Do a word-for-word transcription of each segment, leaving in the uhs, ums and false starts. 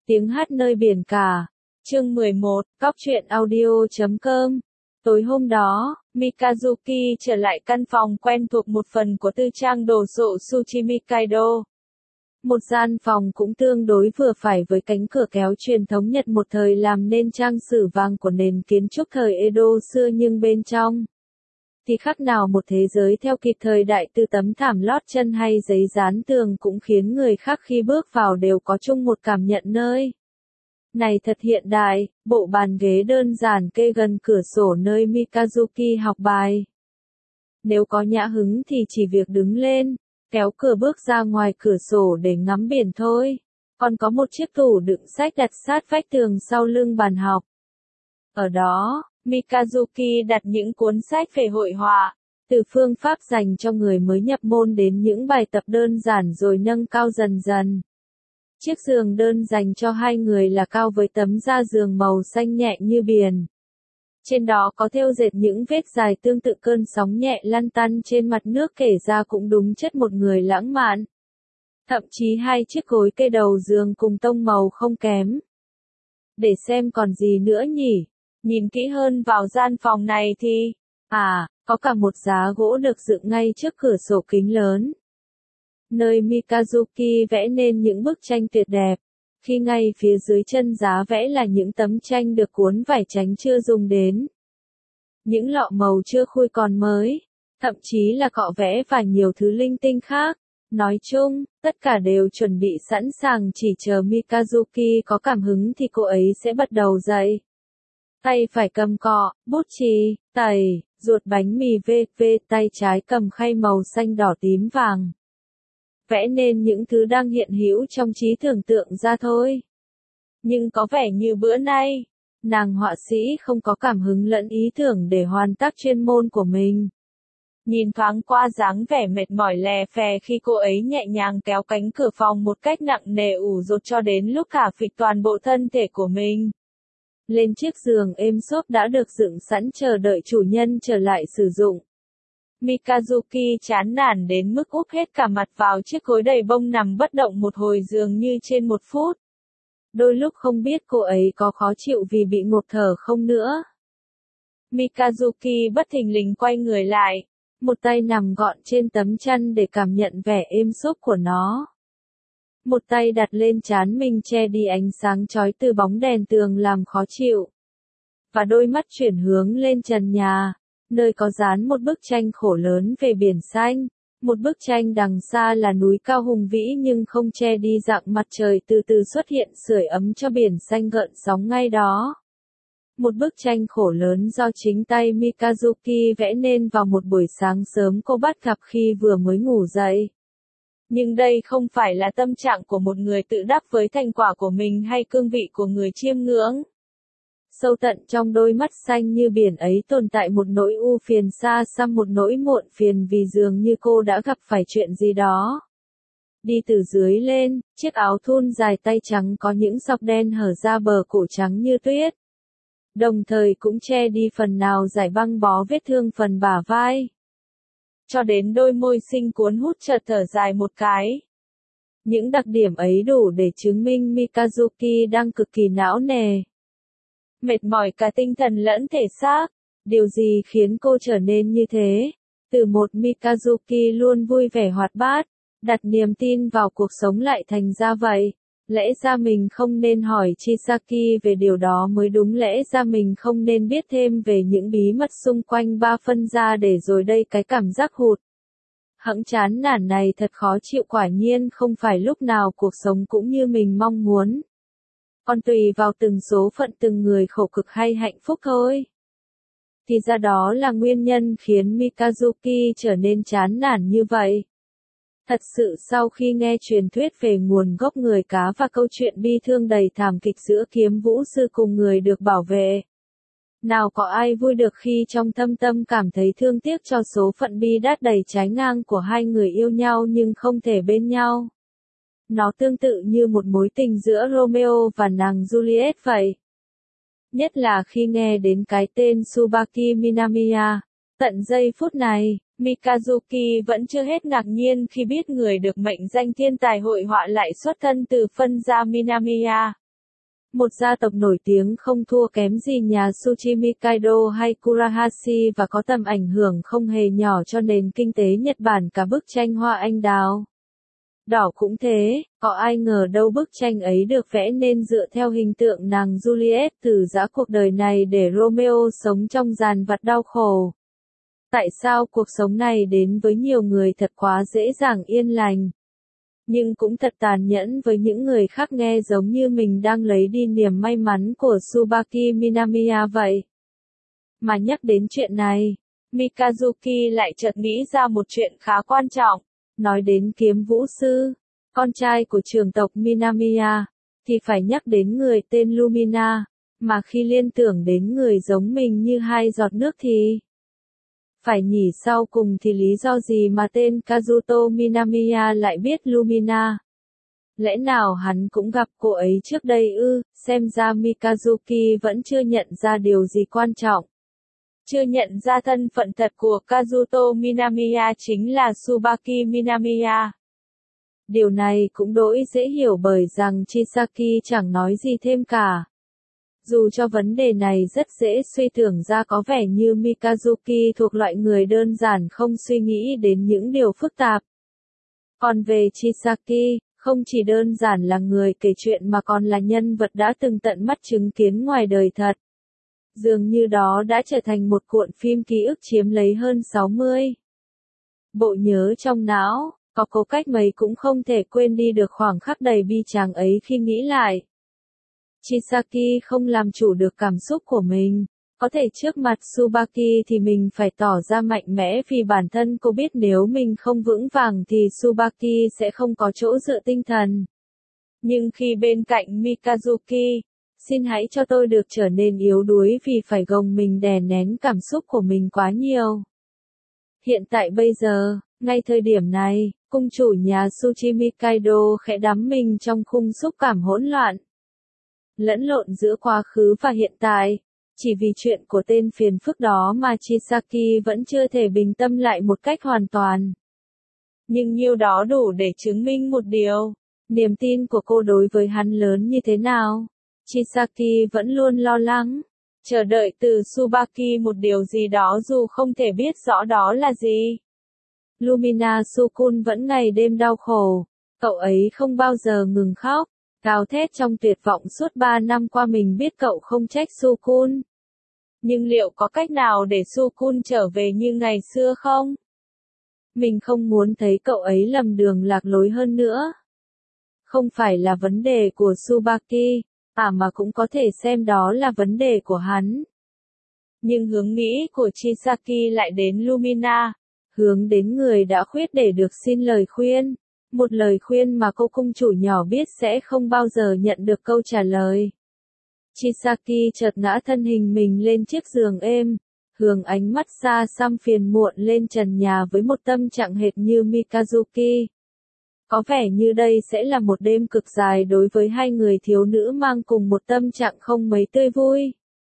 Tiếng hát nơi biển cả. Chương mười một, Cóc truyện audio chấm com. Tối hôm đó, Mikazuki trở lại căn phòng quen thuộc một phần của tư trang đồ sộ Tsuchimikaido. Một gian phòng cũng tương đối vừa phải với cánh cửa kéo truyền thống Nhật một thời làm nên trang sử vàng của nền kiến trúc thời Edo xưa, nhưng bên trong thì khác nào một thế giới theo kịp thời đại, từ tấm thảm lót chân hay giấy dán tường cũng khiến người khác khi bước vào đều có chung một cảm nhận nơi này thật hiện đại. Bộ bàn ghế đơn giản kê gần cửa sổ nơi Mikazuki học bài. Nếu có nhã hứng thì chỉ việc đứng lên, kéo cửa bước ra ngoài cửa sổ để ngắm biển thôi. Còn có một chiếc tủ đựng sách đặt sát vách tường sau lưng bàn học. Ở đó, Mikazuki đặt những cuốn sách về hội họa, từ phương pháp dành cho người mới nhập môn đến những bài tập đơn giản rồi nâng cao dần dần. Chiếc giường đơn dành cho hai người là cao với tấm da giường màu xanh nhẹ như biển. Trên đó có thêu dệt những vết dài tương tự cơn sóng nhẹ lăn tăn trên mặt nước, kể ra cũng đúng chất một người lãng mạn. Thậm chí hai chiếc gối kê đầu giường cùng tông màu không kém. Để xem còn gì nữa nhỉ? Nhìn kỹ hơn vào gian phòng này thì, à, có cả một giá gỗ được dựng ngay trước cửa sổ kính lớn, nơi Mikazuki vẽ nên những bức tranh tuyệt đẹp. Khi ngay phía dưới chân giá vẽ là những tấm tranh được cuốn vải trắng chưa dùng đến, những lọ màu chưa khui còn mới, thậm chí là cọ vẽ và nhiều thứ linh tinh khác. Nói chung, tất cả đều chuẩn bị sẵn sàng, chỉ chờ Mikazuki có cảm hứng thì cô ấy sẽ bắt đầu dậy. Tay phải cầm cọ, bút chì, tẩy, ruột bánh mì vê vê, tay trái cầm khay màu xanh đỏ tím vàng. Vẽ nên những thứ đang hiện hữu trong trí tưởng tượng ra thôi. Nhưng có vẻ như bữa nay, nàng họa sĩ không có cảm hứng lẫn ý tưởng để hoàn tác chuyên môn của mình. Nhìn thoáng qua dáng vẻ mệt mỏi lè phè khi cô ấy nhẹ nhàng kéo cánh cửa phòng một cách nặng nề ủ rột cho đến lúc cả phịch toàn bộ thân thể của mình lên chiếc giường êm xốp đã được dựng sẵn chờ đợi chủ nhân trở lại sử dụng. Mikazuki chán nản đến mức úp hết cả mặt vào chiếc gối đầy bông nằm bất động một hồi dường như trên một phút. Đôi lúc không biết cô ấy có khó chịu vì bị ngộp thở không nữa. Mikazuki bất thình lình quay người lại, một tay nằm gọn trên tấm chăn để cảm nhận vẻ êm xốp của nó. Một tay đặt lên trán mình che đi ánh sáng chói từ bóng đèn tường làm khó chịu. Và đôi mắt chuyển hướng lên trần nhà, nơi có dán một bức tranh khổ lớn về biển xanh. Một bức tranh đằng xa là núi cao hùng vĩ nhưng không che đi dạng mặt trời từ từ xuất hiện sưởi ấm cho biển xanh gợn sóng ngay đó. Một bức tranh khổ lớn do chính tay Mikazuki vẽ nên vào một buổi sáng sớm cô bắt gặp khi vừa mới ngủ dậy. Nhưng đây không phải là tâm trạng của một người tự đắc với thành quả của mình hay cương vị của người chiêm ngưỡng. Sâu tận trong đôi mắt xanh như biển ấy tồn tại một nỗi u phiền xa xăm, một nỗi muộn phiền vì dường như cô đã gặp phải chuyện gì đó. Đi từ dưới lên, chiếc áo thun dài tay trắng có những sọc đen hở ra bờ cổ trắng như tuyết. Đồng thời cũng che đi phần nào giải băng bó vết thương phần bả vai. Cho đến đôi môi xinh cuốn hút chợt thở dài một cái. Những đặc điểm ấy đủ để chứng minh Mikazuki đang cực kỳ não nề. Mệt mỏi cả tinh thần lẫn thể xác. Điều gì khiến cô trở nên như thế? Từ một Mikazuki luôn vui vẻ hoạt bát, đặt niềm tin vào cuộc sống lại thành ra vậy. Lẽ ra mình không nên hỏi Chisaki về điều đó mới đúng, lẽ ra mình không nên biết thêm về những bí mật xung quanh ba phân gia để rồi đây cái cảm giác hụt hẫng chán nản này thật khó chịu, quả nhiên không phải lúc nào cuộc sống cũng như mình mong muốn. Còn tùy vào từng số phận từng người khổ cực hay hạnh phúc thôi. Thì ra đó là nguyên nhân khiến Mikazuki trở nên chán nản như vậy. Thật sự sau khi nghe truyền thuyết về nguồn gốc người cá và câu chuyện bi thương đầy thảm kịch giữa kiếm vũ sư cùng người được bảo vệ, nào có ai vui được khi trong thâm tâm cảm thấy thương tiếc cho số phận bi đát đầy trái ngang của hai người yêu nhau nhưng không thể bên nhau. Nó tương tự như một mối tình giữa Romeo và nàng Juliet vậy. Nhất là khi nghe đến cái tên Tsubaki Minamiya. Tận giây phút này, Mikazuki vẫn chưa hết ngạc nhiên khi biết người được mệnh danh thiên tài hội họa lại xuất thân từ phân gia Minamiya. một gia tộc nổi tiếng không thua kém gì nhà Tsuchimi Kaido hay Kurahashi và có tầm ảnh hưởng không hề nhỏ cho nền kinh tế Nhật Bản. Cả bức tranh Hoa Anh Đào Đỏ cũng thế, có ai ngờ đâu bức tranh ấy được vẽ nên dựa theo hình tượng nàng Juliet từ giã cuộc đời này để Romeo sống trong dàn vặt đau khổ. Tại sao cuộc sống này đến với nhiều người thật quá dễ dàng yên lành, nhưng cũng thật tàn nhẫn với những người khác, nghe giống như mình đang lấy đi niềm may mắn của Tsubaki Minamiya vậy. Mà nhắc đến chuyện này, Mikazuki lại chợt nghĩ ra một chuyện khá quan trọng. Nói đến kiếm vũ sư, con trai của trưởng tộc Minamiya, thì phải nhắc đến người tên Lumina, mà khi liên tưởng đến người giống mình như hai giọt nước thì... Phải nhỉ, sau cùng thì lý do gì mà tên Kazuto Minamiya lại biết Lumina? Lẽ nào hắn cũng gặp cô ấy trước đây ư? Xem ra Mikazuki vẫn chưa nhận ra điều gì quan trọng. Chưa nhận ra thân phận thật của Kazuto Minamiya chính là Tsubaki Minamiya. Điều này cũng đỗi dễ hiểu bởi rằng Chisaki chẳng nói gì thêm cả. Dù cho vấn đề này rất dễ suy tưởng ra, có vẻ như Mikazuki thuộc loại người đơn giản không suy nghĩ đến những điều phức tạp. Còn về Chisaki, không chỉ đơn giản là người kể chuyện mà còn là nhân vật đã từng tận mắt chứng kiến ngoài đời thật. Dường như đó đã trở thành một cuộn phim ký ức chiếm lấy hơn sáu mươi bộ nhớ trong não, có cố cách mấy cũng không thể quên đi được khoảng khắc đầy bi tráng ấy khi nghĩ lại. Chisaki không làm chủ được cảm xúc của mình. Có thể trước mặt Tsubaki thì mình phải tỏ ra mạnh mẽ vì bản thân cô biết nếu mình không vững vàng thì Tsubaki sẽ không có chỗ dựa tinh thần. Nhưng khi bên cạnh Mikazuki, xin hãy cho tôi được trở nên yếu đuối vì phải gồng mình đè nén cảm xúc của mình quá nhiều. Hiện tại bây giờ, ngay thời điểm này, cung chủ nhà Tsuchimi Kaido khẽ đắm mình trong khung xúc cảm hỗn loạn, lẫn lộn giữa quá khứ và hiện tại. Chỉ vì chuyện của tên phiền phức đó mà Chisaki vẫn chưa thể bình tâm lại một cách hoàn toàn. Nhưng nhiêu đó đủ để chứng minh một điều, niềm tin của cô đối với hắn lớn như thế nào. Chisaki vẫn luôn lo lắng, chờ đợi từ Tsubaki một điều gì đó dù không thể biết rõ đó là gì. Lumina Sukun vẫn ngày đêm đau khổ, cậu ấy không bao giờ ngừng khóc, gào thét trong tuyệt vọng suốt ba năm qua. Mình biết cậu không trách Sukun. Nhưng liệu có cách nào để Sukun trở về như ngày xưa không? Mình không muốn thấy cậu ấy lầm đường lạc lối hơn nữa. Không phải là vấn đề của Tsubaki, à mà cũng có thể xem đó là vấn đề của hắn. Nhưng hướng nghĩ của Chisaki lại đến Lumina, hướng đến người đã khuyết để được xin lời khuyên. Một lời khuyên mà cô cung chủ nhỏ biết sẽ không bao giờ nhận được câu trả lời. Chisaki chợt ngã thân hình mình lên chiếc giường êm, hướng ánh mắt xa xăm phiền muộn lên trần nhà với một tâm trạng hệt như Mikazuki. Có vẻ như đây sẽ là một đêm cực dài đối với hai người thiếu nữ mang cùng một tâm trạng không mấy tươi vui.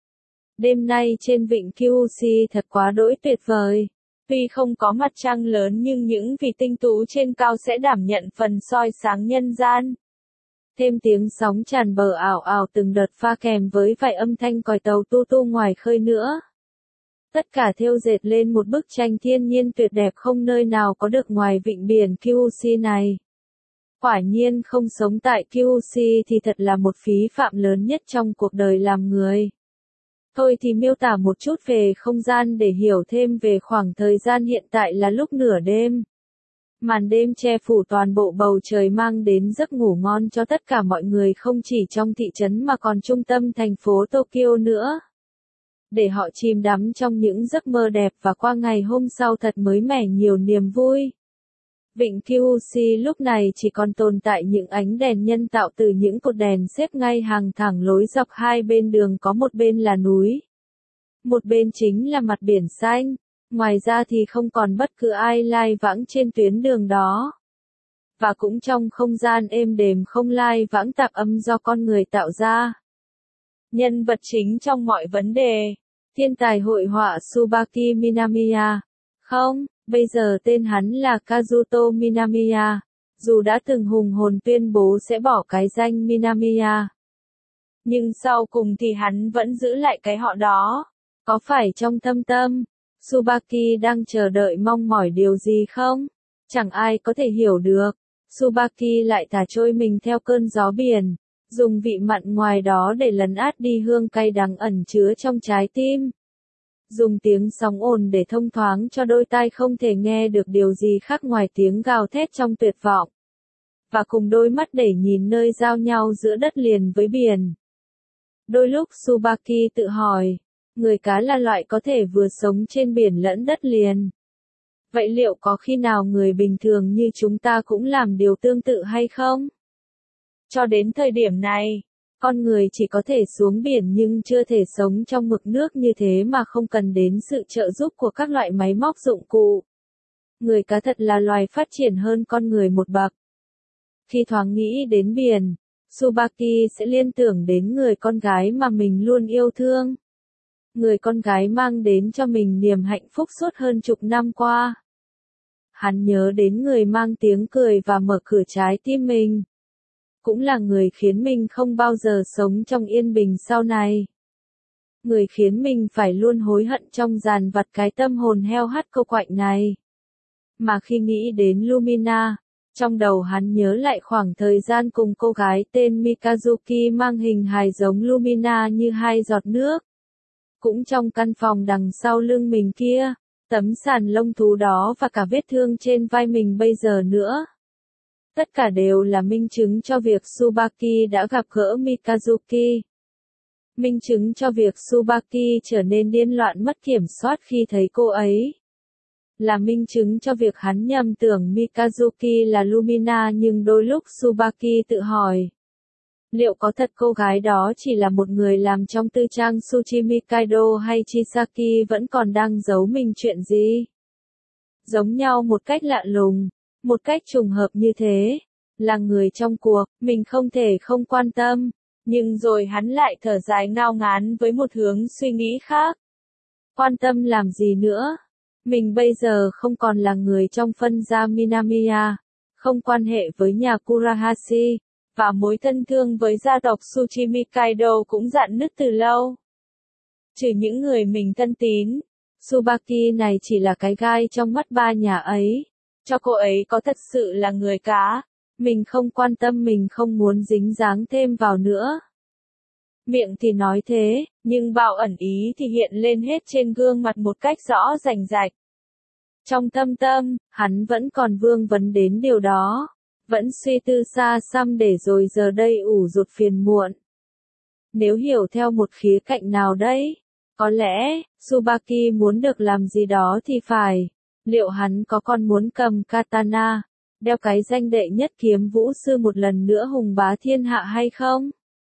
Đêm nay trên vịnh Kyushu thật quá đỗi tuyệt vời. Tuy không có mặt trăng lớn nhưng những vì tinh tú trên cao sẽ đảm nhận phần soi sáng nhân gian. Thêm tiếng sóng tràn bờ ảo ảo từng đợt pha kèm với vài âm thanh còi tàu tu tu ngoài khơi nữa. Tất cả thêu dệt lên một bức tranh thiên nhiên tuyệt đẹp không nơi nào có được ngoài vịnh biển Kyushu này. Quả nhiên không sống tại Kyushu thì thật là một phí phạm lớn nhất trong cuộc đời làm người. Thôi thì miêu tả một chút về không gian để hiểu thêm về khoảng thời gian hiện tại là lúc nửa đêm. Màn đêm che phủ toàn bộ bầu trời mang đến giấc ngủ ngon cho tất cả mọi người không chỉ trong thị trấn mà còn trung tâm thành phố Tokyo nữa. Để họ chìm đắm trong những giấc mơ đẹp và qua ngày hôm sau thật mới mẻ nhiều niềm vui. Vịnh Kyushu lúc này chỉ còn tồn tại những ánh đèn nhân tạo từ những cột đèn xếp ngay hàng thẳng lối dọc hai bên đường, có một bên là núi. Một bên chính là mặt biển xanh. Ngoài ra thì không còn bất cứ ai lai vãng trên tuyến đường đó. Và cũng trong không gian êm đềm không lai vãng tạp âm do con người tạo ra. Nhân vật chính trong mọi vấn đề, thiên tài hội họa Tsubaki Minamiya. Không, bây giờ tên hắn là Kazuto Minamiya, dù đã từng hùng hồn tuyên bố sẽ bỏ cái danh Minamiya. Nhưng sau cùng thì hắn vẫn giữ lại cái họ đó. Có phải trong thâm tâm, Tsubaki đang chờ đợi mong mỏi điều gì không? Chẳng ai có thể hiểu được. Tsubaki lại thả trôi mình theo cơn gió biển, dùng vị mặn ngoài đó để lấn át đi hương cay đắng ẩn chứa trong trái tim. Dùng tiếng sóng ồn để thông thoáng cho đôi tai không thể nghe được điều gì khác ngoài tiếng gào thét trong tuyệt vọng. Và cùng đôi mắt để nhìn nơi giao nhau giữa đất liền với biển. Đôi lúc Tsubaki tự hỏi, người cá là loại có thể vừa sống trên biển lẫn đất liền. Vậy liệu có khi nào người bình thường như chúng ta cũng làm điều tương tự hay không? Cho đến thời điểm này, con người chỉ có thể xuống biển nhưng chưa thể sống trong mực nước như thế mà không cần đến sự trợ giúp của các loại máy móc dụng cụ. Người cá thật là loài phát triển hơn con người một bậc. Khi thoáng nghĩ đến biển, Tsubaki sẽ liên tưởng đến người con gái mà mình luôn yêu thương. Người con gái mang đến cho mình niềm hạnh phúc suốt hơn chục năm qua. Hắn nhớ đến người mang tiếng cười và mở cửa trái tim mình. Cũng là người khiến mình không bao giờ sống trong yên bình sau này. Người khiến mình phải luôn hối hận trong dàn vặt cái tâm hồn heo hắt câu quạnh này. Mà khi nghĩ đến Lumina, trong đầu hắn nhớ lại khoảng thời gian cùng cô gái tên Mikazuki mang hình hài giống Lumina như hai giọt nước. Cũng trong căn phòng đằng sau lưng mình kia, tấm sàn lông thú đó và cả vết thương trên vai mình bây giờ nữa. Tất cả đều là minh chứng cho việc Tsubaki đã gặp gỡ Mikazuki. Minh chứng cho việc Tsubaki trở nên điên loạn mất kiểm soát khi thấy cô ấy. Là minh chứng cho việc hắn nhầm tưởng Mikazuki là Lumina nhưng đôi lúc Tsubaki tự hỏi. Liệu có thật cô gái đó chỉ là một người làm trong tư trang Tsuchimi Kaido hay Chisaki vẫn còn đang giấu mình chuyện gì? Giống nhau một cách lạ lùng, một cách trùng hợp như thế. Là người trong cuộc, mình không thể không quan tâm. Nhưng rồi hắn lại thở dài ngao ngán với một hướng suy nghĩ khác. Quan tâm làm gì nữa? Mình bây giờ không còn là người trong phân gia Minamiya, không quan hệ với nhà Kurahashi, và mối thân thương với gia tộc Tsuchimi Kaido cũng rạn nứt từ lâu. Trừ những người mình thân tín, Tsubaki này chỉ là cái gai trong mắt ba nhà ấy. Cho cô ấy có thật sự là người cá, mình không quan tâm, mình không muốn dính dáng thêm vào nữa. Miệng thì nói thế, nhưng bao ẩn ý thì hiện lên hết trên gương mặt một cách rõ rành rạch. Trong thâm tâm, hắn vẫn còn vương vấn đến điều đó, vẫn suy tư xa xăm để rồi giờ đây ủ rột phiền muộn. Nếu hiểu theo một khía cạnh nào đấy, có lẽ, Tsubaki muốn được làm gì đó thì phải. Liệu hắn có còn muốn cầm katana, đeo cái danh đệ nhất kiếm vũ sư một lần nữa hùng bá thiên hạ hay không?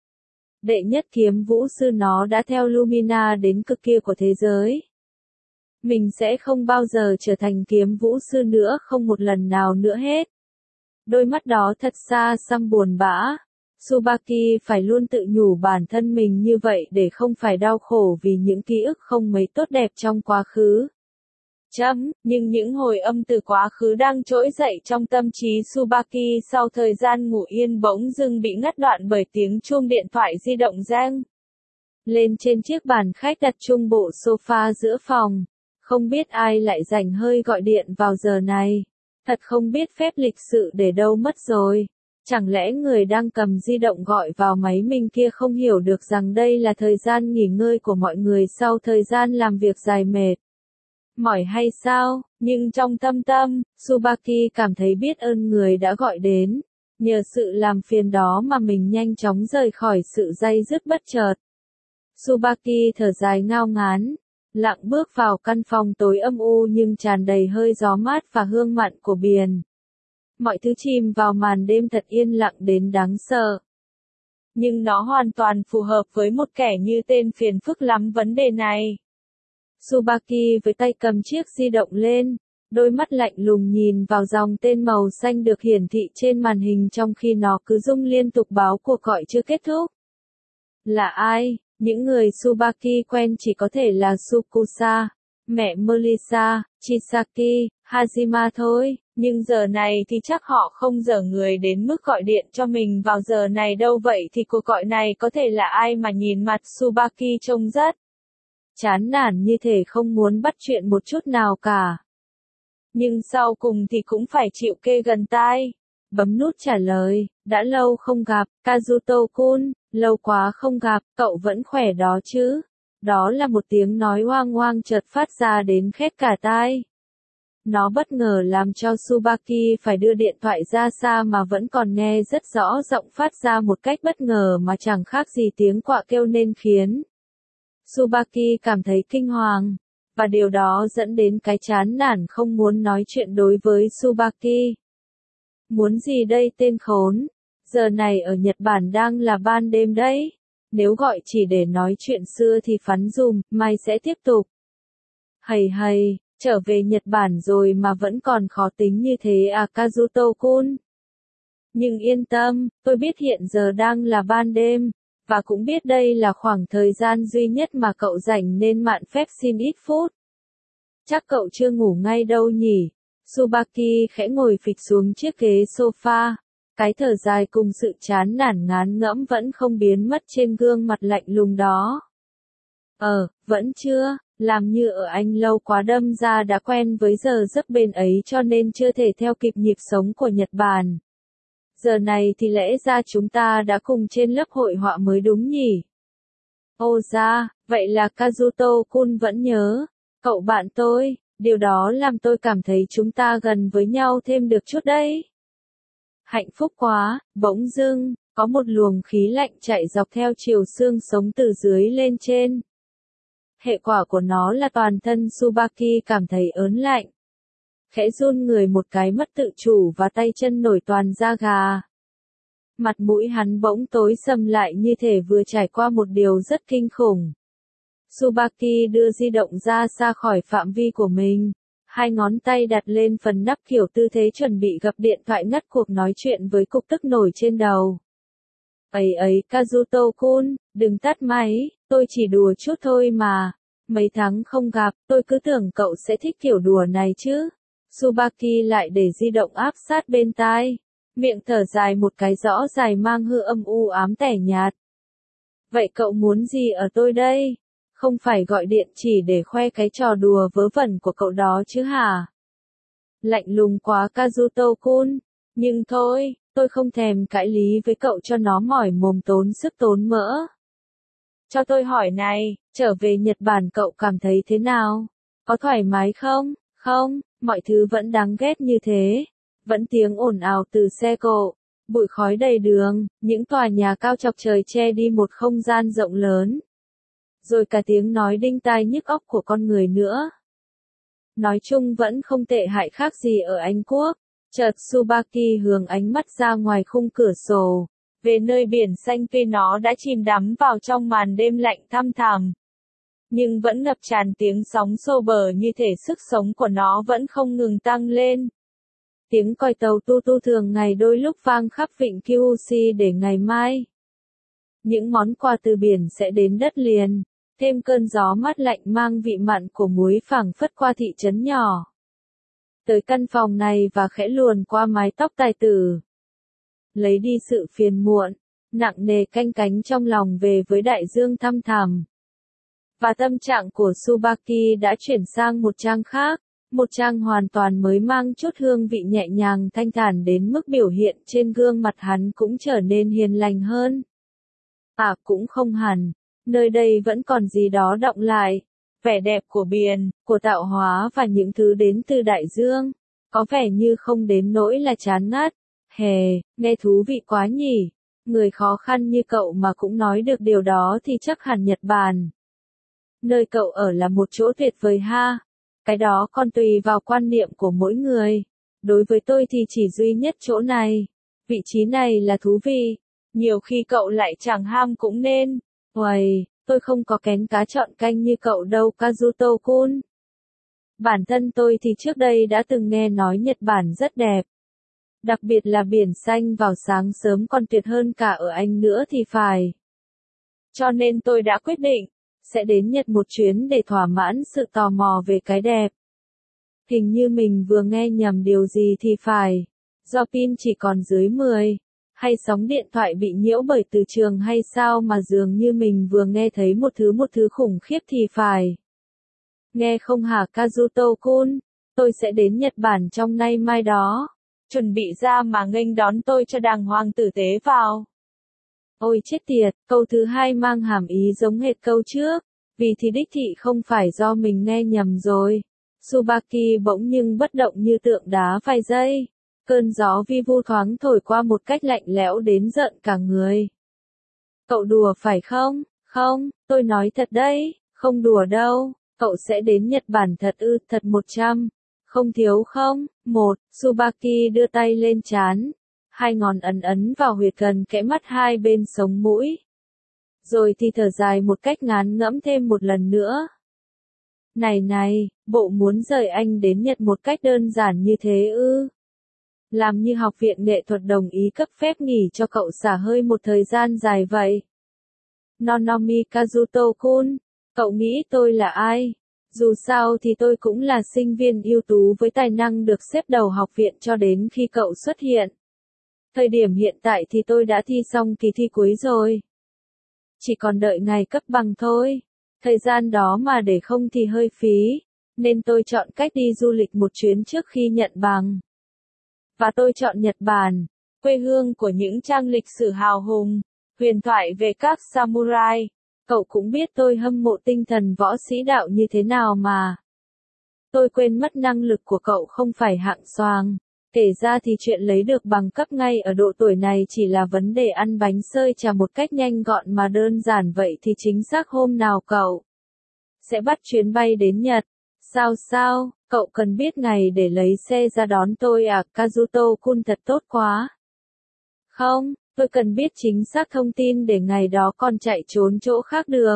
Đệ nhất kiếm vũ sư nó đã theo Lumina đến cực kia của thế giới. Mình sẽ không bao giờ trở thành kiếm vũ sư nữa, không một lần nào nữa hết. Đôi mắt đó thật xa xăm buồn bã. Tsubaki phải luôn tự nhủ bản thân mình như vậy để không phải đau khổ vì những ký ức không mấy tốt đẹp trong quá khứ. Chấm, nhưng những hồi âm từ quá khứ đang trỗi dậy trong tâm trí Tsubaki sau thời gian ngủ yên bỗng dưng bị ngắt đoạn bởi tiếng chuông điện thoại di động reng lên trên chiếc bàn khách đặt chung bộ sofa giữa phòng. Không biết ai lại rảnh hơi gọi điện vào giờ này. Thật không biết phép lịch sự để đâu mất rồi. Chẳng lẽ người đang cầm di động gọi vào máy mình kia không hiểu được rằng đây là thời gian nghỉ ngơi của mọi người sau thời gian làm việc dài mệt. Mỏi hay sao? Nhưng trong thâm tâm, Tsubaki cảm thấy biết ơn người đã gọi đến. Nhờ sự làm phiền đó mà mình nhanh chóng rời khỏi sự day dứt bất chợt. Tsubaki thở dài ngao ngán, lặng bước vào căn phòng tối âm u nhưng tràn đầy hơi gió mát và hương mặn của biển. Mọi thứ chìm vào màn đêm thật yên lặng đến đáng sợ. Nhưng nó hoàn toàn phù hợp với một kẻ như tên phiền phức lắm vấn đề này. Tsubaki với tay cầm chiếc di động lên, đôi mắt lạnh lùng nhìn vào dòng tên màu xanh được hiển thị trên màn hình trong khi nó cứ rung liên tục báo cuộc gọi chưa kết thúc. Là ai? Những người Tsubaki quen chỉ có thể là Tsukusa, mẹ Melissa, Chisaki, Hajima thôi, nhưng giờ này thì chắc họ không dở người đến mức gọi điện cho mình vào giờ này đâu. Vậy thì cuộc gọi này có thể là ai mà nhìn mặt Tsubaki trông rất chán nản như thể không muốn bắt chuyện một chút nào cả. Nhưng sau cùng thì cũng phải chịu kê gần tai. Bấm nút trả lời, đã lâu không gặp, Kazuto-kun, lâu quá không gặp, cậu vẫn khỏe đó chứ? Đó là một tiếng nói oang oang chợt phát ra đến khét cả tai. Nó bất ngờ làm cho Tsubaki phải đưa điện thoại ra xa mà vẫn còn nghe rất rõ giọng phát ra một cách bất ngờ mà chẳng khác gì tiếng quạ kêu nên khiến Tsubaki cảm thấy kinh hoàng. Và điều đó dẫn đến cái chán nản không muốn nói chuyện đối với Tsubaki. Muốn gì đây tên khốn? Giờ này ở Nhật Bản đang là ban đêm đấy. Nếu gọi chỉ để nói chuyện xưa thì phắn dùm, mai sẽ tiếp tục. Hầy hầy, trở về Nhật Bản rồi mà vẫn còn khó tính như thế à Kazuto-kun? Nhưng yên tâm, tôi biết hiện giờ đang là ban đêm, và cũng biết đây là khoảng thời gian duy nhất mà cậu rảnh nên mạn phép xin ít phút. Chắc cậu chưa ngủ ngay đâu nhỉ? Tsubaki khẽ ngồi phịch xuống chiếc ghế sofa. Cái thở dài cùng sự chán nản ngán ngẫm vẫn không biến mất trên gương mặt lạnh lùng đó. Ờ, vẫn chưa, làm như ở Anh lâu quá đâm ra đã quen với giờ giấc bên ấy cho nên chưa thể theo kịp nhịp sống của Nhật Bản. Giờ này thì lẽ ra chúng ta đã cùng trên lớp hội họa mới đúng nhỉ? Ồ ra, vậy là Kazuto-kun vẫn nhớ. Cậu bạn tôi, điều đó làm tôi cảm thấy chúng ta gần với nhau thêm được chút đấy. Hạnh phúc quá, bỗng dưng, có một luồng khí lạnh chạy dọc theo chiều xương sống từ dưới lên trên. Hệ quả của nó là toàn thân Tsubaki cảm thấy ớn lạnh. Khẽ run người một cái mất tự chủ và tay chân nổi toàn da gà. Mặt mũi hắn bỗng tối sầm lại như thể vừa trải qua một điều rất kinh khủng. Tsubaki đưa di động ra xa khỏi phạm vi của mình. Hai ngón tay đặt lên phần nắp kiểu tư thế chuẩn bị gập điện thoại ngắt cuộc nói chuyện với cục tức nổi trên đầu. Ấy ấy Kazuto-kun, đừng tắt máy, tôi chỉ đùa chút thôi mà. Mấy tháng không gặp, tôi cứ tưởng cậu sẽ thích kiểu đùa này chứ. Tsubaki lại để di động áp sát bên tai. Miệng thở dài một cái rõ dài mang hư âm u ám tẻ nhạt. Vậy cậu muốn gì ở tôi đây? Không phải gọi điện chỉ để khoe cái trò đùa vớ vẩn của cậu đó chứ hả? Lạnh lùng quá Kazuto-kun. Nhưng thôi, tôi không thèm cãi lý với cậu cho nó mỏi mồm tốn sức tốn mỡ. Cho tôi hỏi này, trở về Nhật Bản cậu cảm thấy thế nào? Có thoải mái không? Không, mọi thứ vẫn đáng ghét như thế. Vẫn tiếng ồn ào từ xe cộ, bụi khói đầy đường, những tòa nhà cao chọc trời che đi một không gian rộng lớn. Rồi cả tiếng nói đinh tai nhức óc của con người nữa. Nói chung vẫn không tệ hại khác gì ở Anh Quốc. Chợt Tsubaki hướng ánh mắt ra ngoài khung cửa sổ, về nơi biển xanh tuy nó đã chìm đắm vào trong màn đêm lạnh thăm thẳm. Nhưng vẫn ngập tràn tiếng sóng xô bờ như thể sức sống của nó vẫn không ngừng tăng lên. Tiếng còi tàu tu tu thường ngày đôi lúc vang khắp vịnh Kyushu để ngày mai. Những món quà từ biển sẽ đến đất liền. Thêm cơn gió mát lạnh mang vị mặn của muối phảng phất qua thị trấn nhỏ. Tới căn phòng này và khẽ luồn qua mái tóc tài tử. Lấy đi sự phiền muộn, nặng nề canh cánh trong lòng về với đại dương thăm thẳm. Và tâm trạng của Tsubaki đã chuyển sang một trang khác, một trang hoàn toàn mới mang chút hương vị nhẹ nhàng thanh thản đến mức biểu hiện trên gương mặt hắn cũng trở nên hiền lành hơn. À cũng không hẳn, nơi đây vẫn còn gì đó đọng lại. Vẻ đẹp của biển, của tạo hóa và những thứ đến từ đại dương. Có vẻ như không đến nỗi là chán ngắt. Hề, nghe thú vị quá nhỉ. Người khó khăn như cậu mà cũng nói được điều đó thì chắc hẳn Nhật Bản. Nơi cậu ở là một chỗ tuyệt vời ha. Cái đó còn tùy vào quan niệm của mỗi người. Đối với tôi thì chỉ duy nhất chỗ này. Vị trí này là thú vị. Nhiều khi cậu lại chẳng ham cũng nên. Uầy, tôi không có kén cá chọn canh như cậu đâu Kazuto-kun. Bản thân tôi thì trước đây đã từng nghe nói Nhật Bản rất đẹp. Đặc biệt là biển xanh vào sáng sớm còn tuyệt hơn cả ở Anh nữa thì phải. Cho nên tôi đã quyết định, sẽ đến Nhật một chuyến để thỏa mãn sự tò mò về cái đẹp. Hình như mình vừa nghe nhầm điều gì thì phải. Do pin chỉ còn dưới mười, hay sóng điện thoại bị nhiễu bởi từ trường hay sao mà dường như mình vừa nghe thấy một thứ một thứ khủng khiếp thì phải. Nghe không hả Kazuto-kun? Tôi sẽ đến Nhật Bản trong nay mai đó. Chuẩn bị ra mà nghênh đón tôi cho đàng hoàng tử tế vào. Ôi chết tiệt, câu thứ hai mang hàm ý giống hệt câu trước. Vì thì đích thị không phải do mình nghe nhầm rồi. Tsubaki bỗng nhưng bất động như tượng đá vài giây. Cơn gió vi vu thoáng thổi qua một cách lạnh lẽo đến giận cả người. Cậu đùa phải không? Không, tôi nói thật đấy, không đùa đâu. Cậu sẽ đến Nhật Bản thật ư, thật một trăm. Không thiếu không? Một, Tsubaki đưa tay lên trán. Hai ngón ấn ấn vào huyệt gần kẽ mắt hai bên sống mũi. Rồi thì thở dài một cách ngán ngẫm thêm một lần nữa. Này này, bộ muốn rời anh đến Nhật một cách đơn giản như thế ư? Làm như học viện nghệ thuật đồng ý cấp phép nghỉ cho cậu xả hơi một thời gian dài vậy. Nonomi Kazuto-kun, cậu nghĩ tôi là ai? Dù sao thì tôi cũng là sinh viên ưu tú với tài năng được xếp đầu học viện cho đến khi cậu xuất hiện. Thời điểm hiện tại thì tôi đã thi xong kỳ thi cuối rồi. Chỉ còn đợi ngày cấp bằng thôi. Thời gian đó mà để không thì hơi phí, nên tôi chọn cách đi du lịch một chuyến trước khi nhận bằng. Và tôi chọn Nhật Bản, quê hương của những trang lịch sử hào hùng, huyền thoại về các samurai. Cậu cũng biết tôi hâm mộ tinh thần võ sĩ đạo như thế nào mà. Tôi quên mất năng lực của cậu không phải hạng xoàng. Kể ra thì chuyện lấy được bằng cấp ngay ở độ tuổi này chỉ là vấn đề ăn bánh xơi trà một cách nhanh gọn mà đơn giản vậy thì chính xác hôm nào cậu sẽ bắt chuyến bay đến Nhật. Sao sao, cậu cần biết ngày để lấy xe ra đón tôi à, Kazuto-kun thật tốt quá. Không, tôi cần biết chính xác thông tin để ngày đó còn chạy trốn chỗ khác được.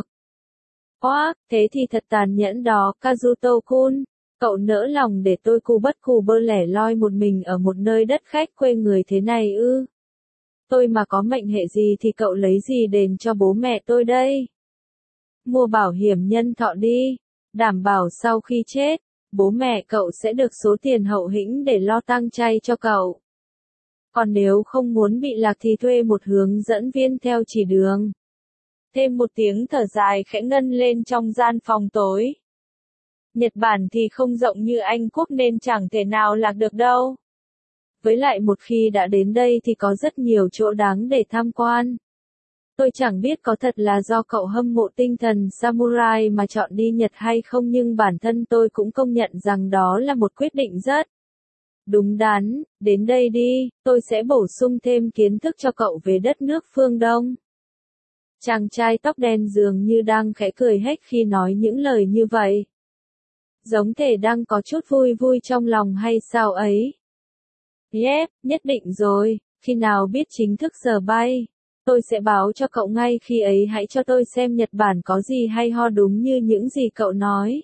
Oác, thế thì thật tàn nhẫn đó, Kazuto-kun. Cậu nỡ lòng để tôi cu bất cù bơ lẻ loi một mình ở một nơi đất khách quê người thế này ư? Tôi mà có mệnh hệ gì thì cậu lấy gì đền cho bố mẹ tôi đây? Mua bảo hiểm nhân thọ đi, đảm bảo sau khi chết, bố mẹ cậu sẽ được số tiền hậu hĩnh để lo tang chay cho cậu. Còn nếu không muốn bị lạc thì thuê một hướng dẫn viên theo chỉ đường. Thêm một tiếng thở dài khẽ ngân lên trong gian phòng tối. Nhật Bản thì không rộng như Anh Quốc nên chẳng thể nào lạc được đâu. Với lại một khi đã đến đây thì có rất nhiều chỗ đáng để tham quan. Tôi chẳng biết có thật là do cậu hâm mộ tinh thần samurai mà chọn đi Nhật hay không, nhưng bản thân tôi cũng công nhận rằng đó là một quyết định rất đúng đắn. Đến đây đi, tôi sẽ bổ sung thêm kiến thức cho cậu về đất nước phương Đông. Chàng trai tóc đen dường như đang khẽ cười hếch khi nói những lời như vậy. Giống thể đang có chút vui vui trong lòng hay sao ấy. Yep, nhất định rồi, khi nào biết chính thức giờ bay, tôi sẽ báo cho cậu ngay khi ấy. Hãy cho tôi xem Nhật Bản có gì hay ho đúng như những gì cậu nói.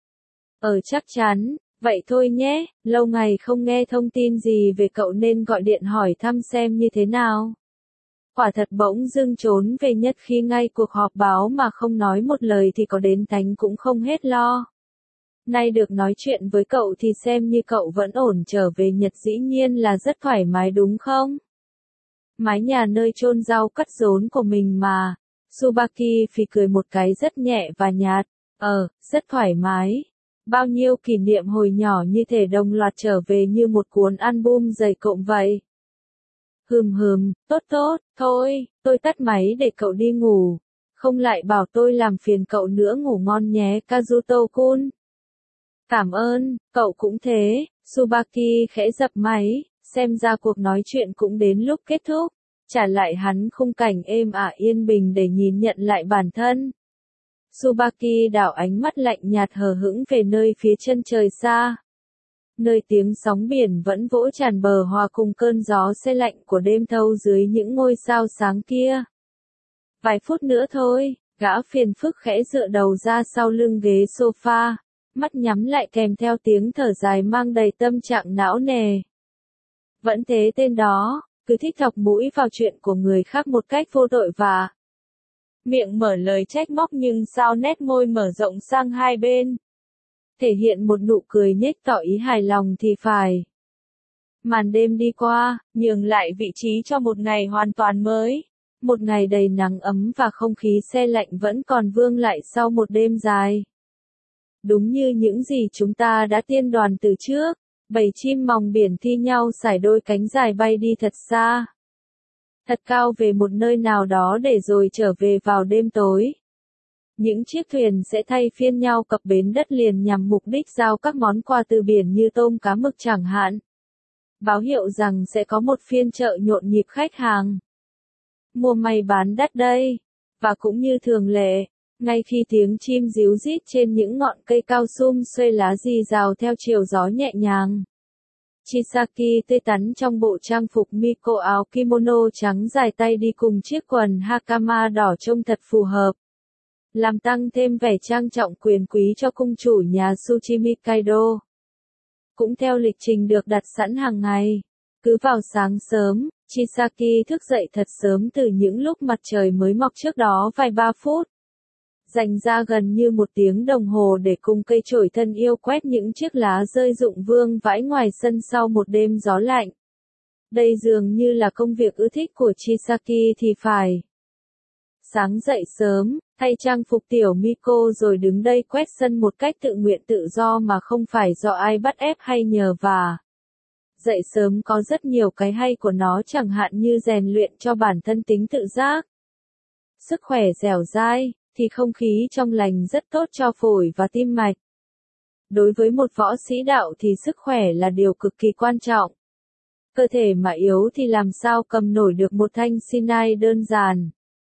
Ờ chắc chắn, vậy thôi nhé, lâu ngày không nghe thông tin gì về cậu nên gọi điện hỏi thăm xem như thế nào. Quả thật bỗng dưng trốn về Nhật khi ngay cuộc họp báo mà không nói một lời thì có đến thánh cũng không hết lo. Nay được nói chuyện với cậu thì xem như cậu vẫn ổn trở về Nhật, dĩ nhiên là rất thoải mái đúng không? Mái nhà nơi chôn rau cắt rốn của mình mà. Tsubaki phì cười một cái rất nhẹ và nhạt. Ờ, rất thoải mái. Bao nhiêu kỷ niệm hồi nhỏ như thể đồng loạt trở về như một cuốn album dày cộm vậy. Hừm hừm, tốt tốt, thôi, tôi tắt máy để cậu đi ngủ. Không lại bảo tôi làm phiền cậu nữa, ngủ ngon nhé Kazuto-kun. Cảm ơn, cậu cũng thế. Tsubaki khẽ dập máy, xem ra cuộc nói chuyện cũng đến lúc kết thúc. Trả lại hắn khung cảnh êm ả yên bình để nhìn nhận lại bản thân. Tsubaki đảo ánh mắt lạnh nhạt hờ hững về nơi phía chân trời xa. Nơi tiếng sóng biển vẫn vỗ tràn bờ hòa cùng cơn gió se lạnh của đêm thâu dưới những ngôi sao sáng kia. Vài phút nữa thôi, gã phiền phức khẽ dựa đầu ra sau lưng ghế sofa, mắt nhắm lại kèm theo tiếng thở dài mang đầy tâm trạng não nề. Vẫn thế tên đó, cứ thích thọc mũi vào chuyện của người khác một cách vô tội và miệng mở lời trách móc nhưng sao nét môi mở rộng sang hai bên. Thể hiện một nụ cười nhếch tỏ ý hài lòng thì phải. Màn đêm đi qua, nhường lại vị trí cho một ngày hoàn toàn mới. Một ngày đầy nắng ấm và không khí se lạnh vẫn còn vương lại sau một đêm dài. Đúng như những gì chúng ta đã tiên đoán từ trước, bầy chim mòng biển thi nhau sải đôi cánh dài bay đi thật xa. Thật cao về một nơi nào đó để rồi trở về vào đêm tối. Những chiếc thuyền sẽ thay phiên nhau cập bến đất liền nhằm mục đích giao các món quà từ biển như tôm cá mực chẳng hạn. Báo hiệu rằng sẽ có một phiên chợ nhộn nhịp khách hàng. Mua may bán đắt đây. Và cũng như thường lệ, ngay khi tiếng chim ríu rít trên những ngọn cây cao sum xuê lá rì rào theo chiều gió nhẹ nhàng. Chisaki tươi tắn trong bộ trang phục miko áo kimono trắng dài tay đi cùng chiếc quần hakama đỏ trông thật phù hợp. Làm tăng thêm vẻ trang trọng quyền quý cho cung chủ nhà Tsuchimi Kaido. Cũng theo lịch trình được đặt sẵn hàng ngày. Cứ vào sáng sớm, Chisaki thức dậy thật sớm từ những lúc mặt trời mới mọc trước đó vài ba phút. Dành ra gần như một tiếng đồng hồ để cùng cây chổi thân yêu quét những chiếc lá rơi rụng vương vãi ngoài sân sau một đêm gió lạnh. Đây dường như là công việc ưa thích của Chisaki thì phải. Sáng dậy sớm, thay trang phục tiểu Miko rồi đứng đây quét sân một cách tự nguyện tự do mà không phải do ai bắt ép hay nhờ vả. Dậy sớm có rất nhiều cái hay của nó, chẳng hạn như rèn luyện cho bản thân tính tự giác. Sức khỏe dẻo dai, thì không khí trong lành rất tốt cho phổi và tim mạch. Đối với một võ sĩ đạo thì sức khỏe là điều cực kỳ quan trọng. Cơ thể mà yếu thì làm sao cầm nổi được một thanh Sinai đơn giản.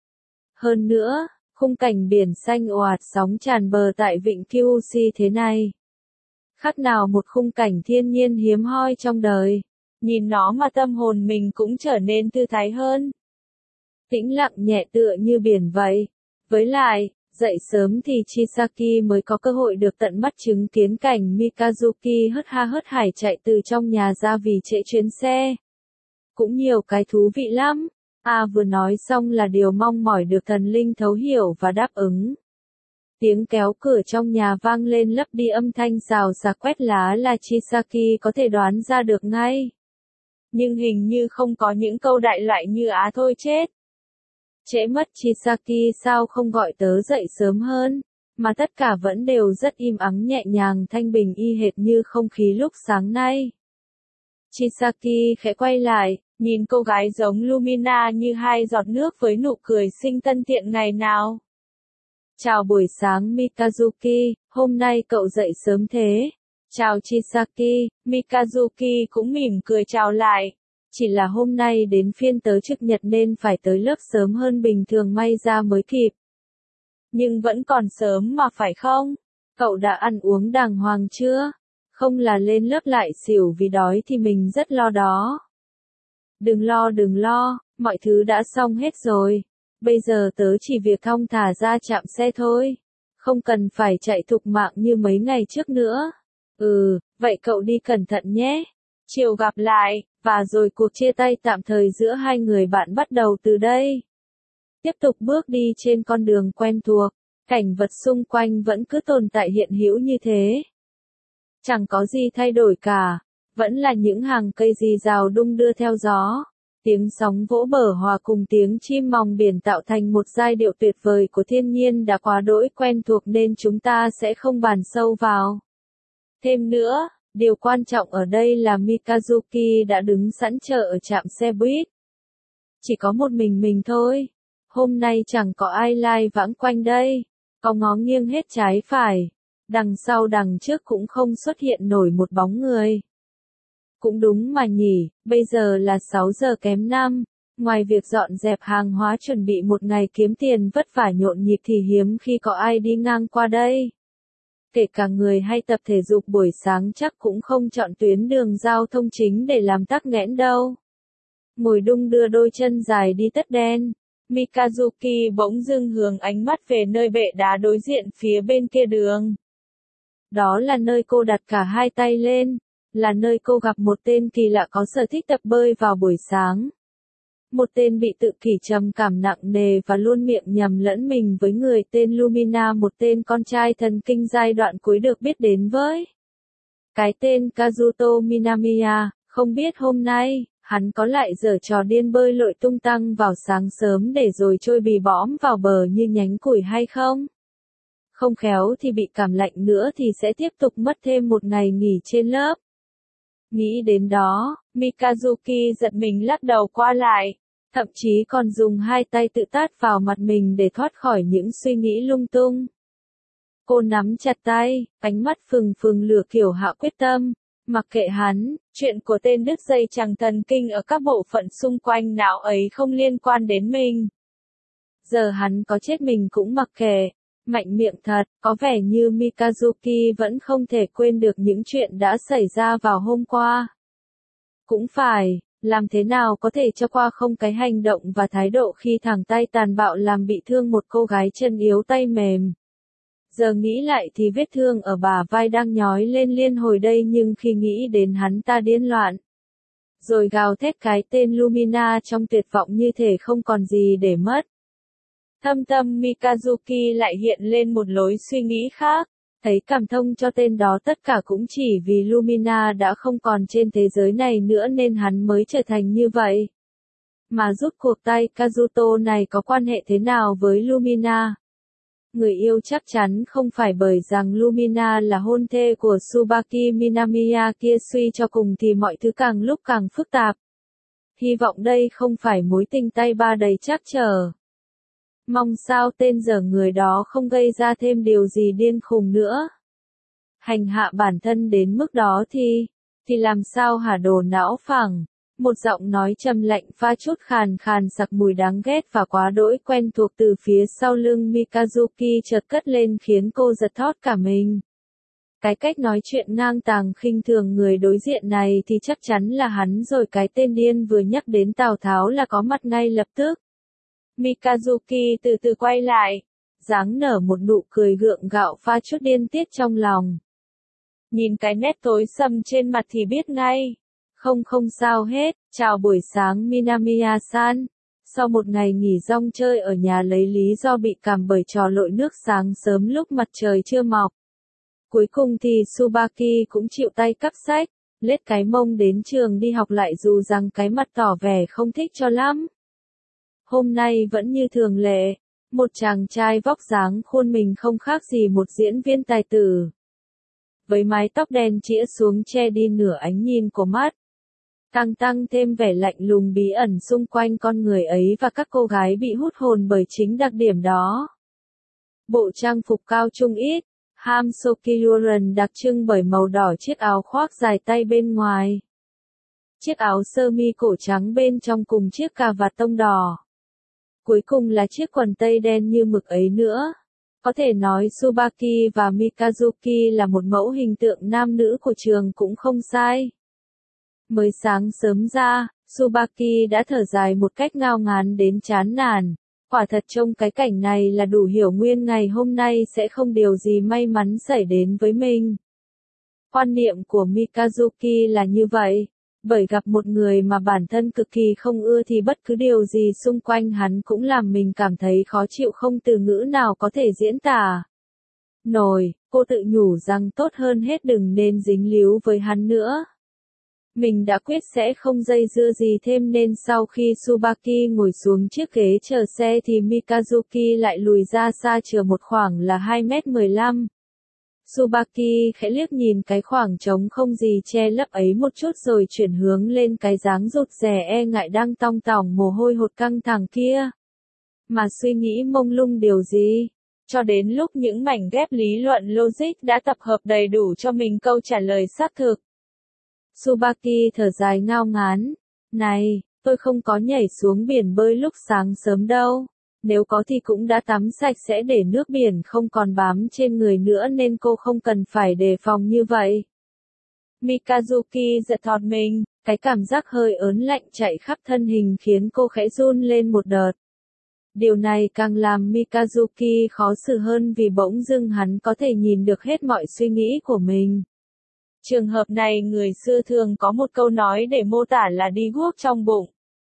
Hơn nữa, khung cảnh biển xanh ồ ạt sóng tràn bờ tại vịnh Kyushu thế này. Khác nào một khung cảnh thiên nhiên hiếm hoi trong đời. Nhìn nó mà tâm hồn mình cũng trở nên thư thái hơn. Tĩnh lặng nhẹ tựa như biển vậy. Với lại, dậy sớm thì Chisaki mới có cơ hội được tận mắt chứng kiến cảnh Mikazuki hớt ha hớt hải chạy từ trong nhà ra vì trễ chuyến xe. Cũng nhiều cái thú vị lắm. À vừa nói xong là điều mong mỏi được thần linh thấu hiểu và đáp ứng. Tiếng kéo cửa trong nhà vang lên lấp đi âm thanh xào xạc quét lá là Chisaki có thể đoán ra được ngay. Nhưng hình như không có những câu đại loại như á thôi chết. Trễ mất Chisaki sao không gọi tớ dậy sớm hơn, mà tất cả vẫn đều rất im ắng nhẹ nhàng thanh bình y hệt như không khí lúc sáng nay. Chisaki khẽ quay lại, nhìn cô gái giống Lumina như hai giọt nước với nụ cười xinh thân thiện ngày nào. Chào buổi sáng Mikazuki, hôm nay cậu dậy sớm thế. Chào Chisaki, Mikazuki cũng mỉm cười chào lại. Chỉ là hôm nay đến phiên tớ trực nhật nên phải tới lớp sớm hơn bình thường may ra mới kịp. Nhưng vẫn còn sớm mà phải không? Cậu đã ăn uống đàng hoàng chưa? Không là lên lớp lại xỉu vì đói thì mình rất lo đó. Đừng lo đừng lo, mọi thứ đã xong hết rồi. Bây giờ tớ chỉ việc thong thả ra trạm xe thôi. Không cần phải chạy thục mạng như mấy ngày trước nữa. Ừ, vậy cậu đi cẩn thận nhé. Chiều gặp lại, và rồi cuộc chia tay tạm thời giữa hai người bạn bắt đầu từ đây. Tiếp tục bước đi trên con đường quen thuộc, cảnh vật xung quanh vẫn cứ tồn tại hiện hữu như thế. Chẳng có gì thay đổi cả, vẫn là những hàng cây rì rào đung đưa theo gió. Tiếng sóng vỗ bờ hòa cùng tiếng chim mòng biển tạo thành một giai điệu tuyệt vời của thiên nhiên đã quá đỗi quen thuộc nên chúng ta sẽ không bàn sâu vào. Thêm nữa, điều quan trọng ở đây là Mikazuki đã đứng sẵn chờ ở trạm xe buýt. Chỉ có một mình mình thôi. Hôm nay chẳng có ai lai vãng quanh đây. Có ngó nghiêng hết trái phải. Đằng sau đằng trước cũng không xuất hiện nổi một bóng người. Cũng đúng mà nhỉ, bây giờ là sáu giờ kém năm. Ngoài việc dọn dẹp hàng hóa chuẩn bị một ngày kiếm tiền vất vả nhộn nhịp thì hiếm khi có ai đi ngang qua đây. Kể cả người hay tập thể dục buổi sáng chắc cũng không chọn tuyến đường giao thông chính để làm tắc nghẽn đâu. Ngồi đung đưa đôi chân dài đi tất đen, Mikazuki bỗng dưng hướng ánh mắt về nơi bệ đá đối diện phía bên kia đường. Đó là nơi cô đặt cả hai tay lên, là nơi cô gặp một tên kỳ lạ có sở thích tập bơi vào buổi sáng. một tên bị tự kỷ trầm cảm nặng nề và luôn miệng nhầm lẫn mình với người tên Lumina, một tên con trai thần kinh giai đoạn cuối được biết đến với cái tên Kazuto Minamiya. Không biết hôm nay, hắn có lại giở trò điên bơi lội tung tăng vào sáng sớm để rồi trôi bì bõm vào bờ như nhánh củi hay không? Không khéo thì bị cảm lạnh nữa thì sẽ tiếp tục mất thêm một ngày nghỉ trên lớp. Nghĩ đến đó, Mikazuki giật mình lắc đầu qua lại, thậm chí còn dùng hai tay tự tát vào mặt mình để thoát khỏi những suy nghĩ lung tung. Cô nắm chặt tay, ánh mắt phừng phừng lửa kiểu hạ quyết tâm, mặc kệ hắn, chuyện của tên đứt dây chằng thần kinh ở các bộ phận xung quanh não ấy không liên quan đến mình. Giờ hắn có chết mình cũng mặc kệ. Mạnh miệng thật, có vẻ như Mikazuki vẫn không thể quên được những chuyện đã xảy ra vào hôm qua. Cũng phải, làm thế nào có thể cho qua không cái hành động và thái độ khi thẳng tay tàn bạo làm bị thương một cô gái chân yếu tay mềm. Giờ nghĩ lại thì vết thương ở bả vai đang nhói lên liên hồi đây, nhưng khi nghĩ đến hắn ta điên loạn. Rồi gào thét cái tên Lumina trong tuyệt vọng như thể không còn gì để mất. Thâm tâm Mikazuki lại hiện lên một lối suy nghĩ khác, thấy cảm thông cho tên đó tất cả cũng chỉ vì Lumina đã không còn trên thế giới này nữa nên hắn mới trở thành như vậy. Mà rút cuộc tay Kazuto này có quan hệ thế nào với Lumina? Người yêu chắc chắn không phải bởi rằng Lumina là hôn thê của Tsubaki Minamiya kia, suy cho cùng thì mọi thứ càng lúc càng phức tạp. Hy vọng đây không phải mối tình tay ba đầy trắc trở. Mong sao tên dở người đó không gây ra thêm điều gì điên khùng nữa. Hành hạ bản thân đến mức đó thì, thì làm sao hả đồ não phẳng. Một giọng nói trầm lạnh pha chút khàn khàn sặc mùi đáng ghét và quá đỗi quen thuộc từ phía sau lưng Mikazuki chợt cất lên khiến cô giật thót cả mình. Cái cách nói chuyện ngang tàng khinh thường người đối diện này thì chắc chắn là hắn rồi, cái tên điên vừa nhắc đến Tào Tháo là có mặt ngay lập tức. Mikazuki từ từ quay lại, dáng nở một nụ cười gượng gạo pha chút điên tiết trong lòng. Nhìn cái nét tối sầm trên mặt thì biết ngay. Không không sao hết, chào buổi sáng Minamiya-san. Sau một ngày nghỉ rong chơi ở nhà lấy lý do bị cảm bởi trò lội nước sáng sớm lúc mặt trời chưa mọc. Cuối cùng thì Tsubaki cũng chịu tay cắp sách, lết cái mông đến trường đi học lại dù rằng cái mặt tỏ vẻ không thích cho lắm. Hôm nay vẫn như thường lệ, một chàng trai vóc dáng khuôn mình không khác gì một diễn viên tài tử. Với mái tóc đen chĩa xuống che đi nửa ánh nhìn của mắt. Tăng tăng thêm vẻ lạnh lùng bí ẩn xung quanh con người ấy và các cô gái bị hút hồn bởi chính đặc điểm đó. Bộ trang phục cao trung ít, ham Sokyuran đặc trưng bởi màu đỏ chiếc áo khoác dài tay bên ngoài. Chiếc áo sơ mi cổ trắng bên trong cùng chiếc cà vạt tông đỏ. Cuối cùng là chiếc quần tây đen như mực ấy nữa. Có thể nói Tsubaki và Mikazuki là một mẫu hình tượng nam nữ của trường cũng không sai. Mới sáng sớm ra, Tsubaki đã thở dài một cách ngao ngán đến chán nản. Quả thật trông cái cảnh này là đủ hiểu nguyên ngày hôm nay sẽ không điều gì may mắn xảy đến với mình. Quan niệm của Mikazuki là như vậy. Bởi gặp một người mà bản thân cực kỳ không ưa thì bất cứ điều gì xung quanh hắn cũng làm mình cảm thấy khó chịu không từ ngữ nào có thể diễn tả. Nổi, cô tự nhủ rằng tốt hơn hết đừng nên dính líu với hắn nữa. Mình đã quyết sẽ không dây dưa gì thêm nên sau khi Tsubaki ngồi xuống chiếc ghế chờ xe thì Mikazuki lại lùi ra xa chờ một khoảng là hai mét mười lăm. Tsubaki khẽ liếc nhìn cái khoảng trống không gì che lấp ấy một chút rồi chuyển hướng lên cái dáng rụt rè e ngại đang tong tỏng mồ hôi hột căng thẳng kia. Mà suy nghĩ mông lung điều gì? Cho đến lúc những mảnh ghép lý luận logic đã tập hợp đầy đủ cho mình câu trả lời xác thực. Tsubaki thở dài ngao ngán. Này, tôi không có nhảy xuống biển bơi lúc sáng sớm đâu. Nếu có thì cũng đã tắm sạch sẽ để nước biển không còn bám trên người nữa nên cô không cần phải đề phòng như vậy. Mikazuki giật thót mình, cái cảm giác hơi ớn lạnh chạy khắp thân hình khiến cô khẽ run lên một đợt. Điều này càng làm Mikazuki khó xử hơn vì bỗng dưng hắn có thể nhìn được hết mọi suy nghĩ của mình. Trường hợp này người xưa thường có một câu nói để mô tả là đi guốc trong bụng.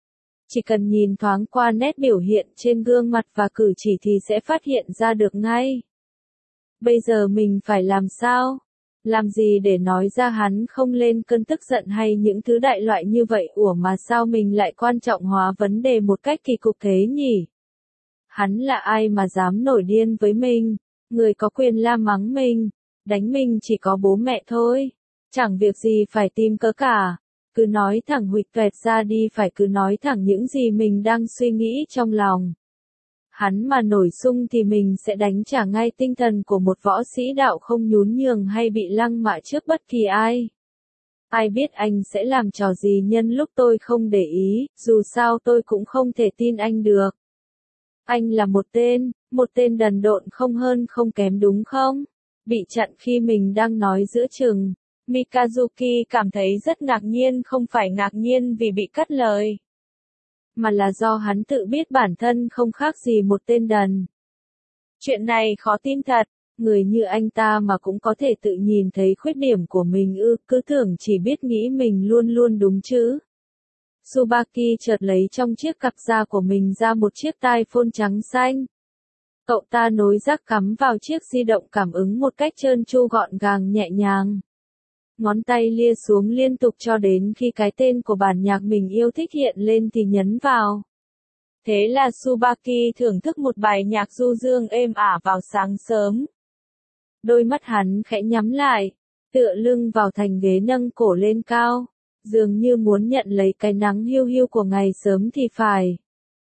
Chỉ cần nhìn thoáng qua nét biểu hiện trên gương mặt và cử chỉ thì sẽ phát hiện ra được ngay. Bây giờ mình phải làm sao? Làm gì để nói ra hắn không lên cơn tức giận hay những thứ đại loại như vậy, ủa mà sao mình lại quan trọng hóa vấn đề một cách kỳ cục thế nhỉ? Hắn là ai mà dám nổi điên với mình? Người có quyền la mắng mình, đánh mình chỉ có bố mẹ thôi. Chẳng việc gì phải tìm cớ cả. Cứ nói thẳng huỵch toẹt ra đi, phải cứ nói thẳng những gì mình đang suy nghĩ trong lòng. Hắn mà nổi xung thì mình sẽ đánh trả ngay tinh thần của một võ sĩ đạo, không nhún nhường hay bị lăng mạ trước bất kỳ ai. Ai biết anh sẽ làm trò gì nhân lúc tôi không để ý, dù sao tôi cũng không thể tin anh được. Anh là một tên, một tên đần độn không hơn không kém đúng không? Bị chặn khi mình đang nói giữa chừng. Mikazuki cảm thấy rất ngạc nhiên, không phải ngạc nhiên vì bị cắt lời, mà là do hắn tự biết bản thân không khác gì một tên đần. Chuyện này khó tin thật, người như anh ta mà cũng có thể tự nhìn thấy khuyết điểm của mình ư, cứ tưởng chỉ biết nghĩ mình luôn luôn đúng chứ. Tsubaki chợt lấy trong chiếc cặp da của mình ra một chiếc tai phone trắng xanh. Cậu ta nối rác cắm vào chiếc di động cảm ứng một cách trơn tru gọn gàng nhẹ nhàng. Ngón tay lia xuống liên tục cho đến khi cái tên của bản nhạc mình yêu thích hiện lên thì nhấn vào. Thế là Tsubaki thưởng thức một bài nhạc du dương êm ả vào sáng sớm. Đôi mắt hắn khẽ nhắm lại, tựa lưng vào thành ghế nâng cổ lên cao, dường như muốn nhận lấy cái nắng hiu hiu của ngày sớm thì phải.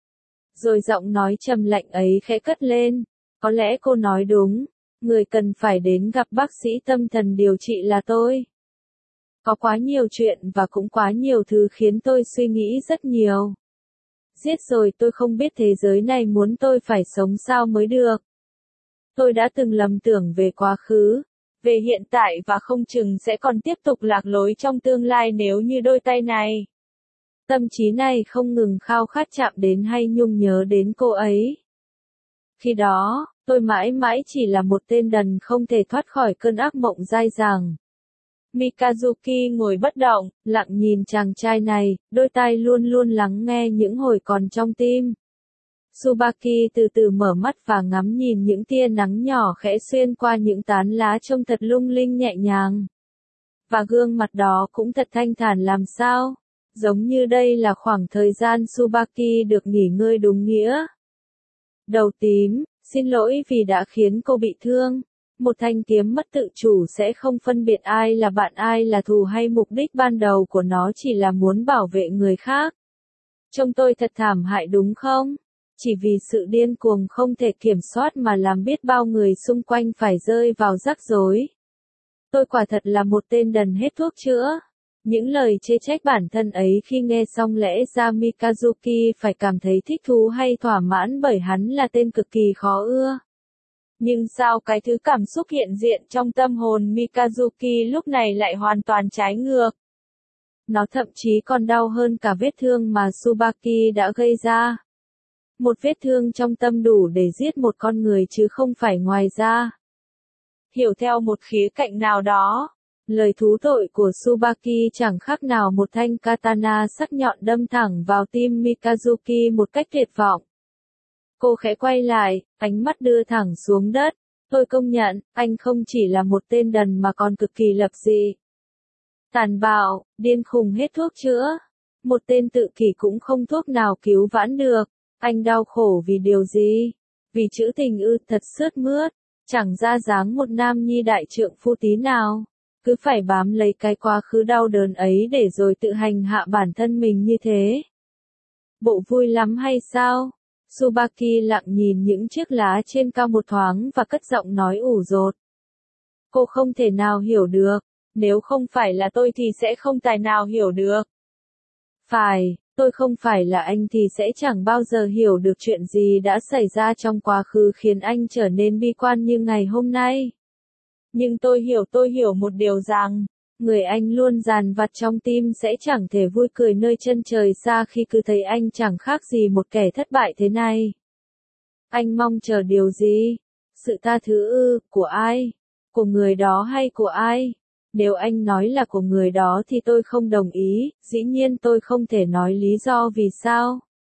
Rồi giọng nói trầm lạnh ấy khẽ cất lên, có lẽ cô nói đúng, người cần phải đến gặp bác sĩ tâm thần điều trị là tôi. Có quá nhiều chuyện và cũng quá nhiều thứ khiến tôi suy nghĩ rất nhiều. Giết rồi tôi không biết thế giới này muốn tôi phải sống sao mới được. Tôi đã từng lầm tưởng về quá khứ, về hiện tại và không chừng sẽ còn tiếp tục lạc lối trong tương lai nếu như đôi tay này, tâm trí này không ngừng khao khát chạm đến hay nhung nhớ đến cô ấy. Khi đó, tôi mãi mãi chỉ là một tên đần không thể thoát khỏi cơn ác mộng dai dẳng. Mikazuki ngồi bất động, lặng nhìn chàng trai này, đôi tai luôn luôn lắng nghe những hồi còn trong tim. Tsubaki từ từ mở mắt và ngắm nhìn những tia nắng nhỏ khẽ xuyên qua những tán lá trông thật lung linh nhẹ nhàng. Và gương mặt đó cũng thật thanh thản làm sao, giống như đây là khoảng thời gian Tsubaki được nghỉ ngơi đúng nghĩa. Đầu tím, xin lỗi vì đã khiến cô bị thương. Một thanh kiếm mất tự chủ sẽ không phân biệt ai là bạn ai là thù hay mục đích ban đầu của nó chỉ là muốn bảo vệ người khác. Trông tôi thật thảm hại đúng không? Chỉ vì sự điên cuồng không thể kiểm soát mà làm biết bao người xung quanh phải rơi vào rắc rối. Tôi quả thật là một tên đần hết thuốc chữa. Những lời chê trách bản thân ấy khi nghe xong lẽ ra Mikazuki phải cảm thấy thích thú hay thỏa mãn bởi hắn là tên cực kỳ khó ưa. Nhưng sao cái thứ cảm xúc hiện diện trong tâm hồn Mikazuki lúc này lại hoàn toàn trái ngược. Nó thậm chí còn đau hơn cả vết thương mà Tsubaki đã gây ra. Một vết thương trong tâm đủ để giết một con người chứ không phải ngoài ra. Hiểu theo một khía cạnh nào đó, lời thú tội của Tsubaki chẳng khác nào một thanh katana sắc nhọn đâm thẳng vào tim Mikazuki một cách tuyệt vọng. Cô khẽ quay lại, ánh mắt đưa thẳng xuống đất. Tôi công nhận, anh không chỉ là một tên đần mà còn cực kỳ lập dị. Tàn bạo, điên khùng hết thuốc chữa. Một tên tự kỷ cũng không thuốc nào cứu vãn được. Anh đau khổ vì điều gì? Vì chữ tình ư, thật sướt mướt. Chẳng ra dáng một nam nhi đại trượng phu tí nào. Cứ phải bám lấy cái quá khứ đau đớn ấy để rồi tự hành hạ bản thân mình như thế. Bộ vui lắm hay sao? Tsubaki lặng nhìn những chiếc lá trên cao một thoáng và cất giọng nói ủ dột. Cô không thể nào hiểu được, nếu không phải là tôi thì sẽ không tài nào hiểu được. Phải, tôi không phải là anh thì sẽ chẳng bao giờ hiểu được chuyện gì đã xảy ra trong quá khứ khiến anh trở nên bi quan như ngày hôm nay. Nhưng tôi hiểu tôi hiểu một điều rằng, người anh luôn dằn vặt trong tim sẽ chẳng thể vui cười nơi chân trời xa khi cứ thấy anh chẳng khác gì một kẻ thất bại thế này. Anh mong chờ điều gì? Sự tha thứ ư, của ai? Của người đó hay của ai? Nếu anh nói là của người đó thì tôi không đồng ý, dĩ nhiên tôi không thể nói lý do vì sao.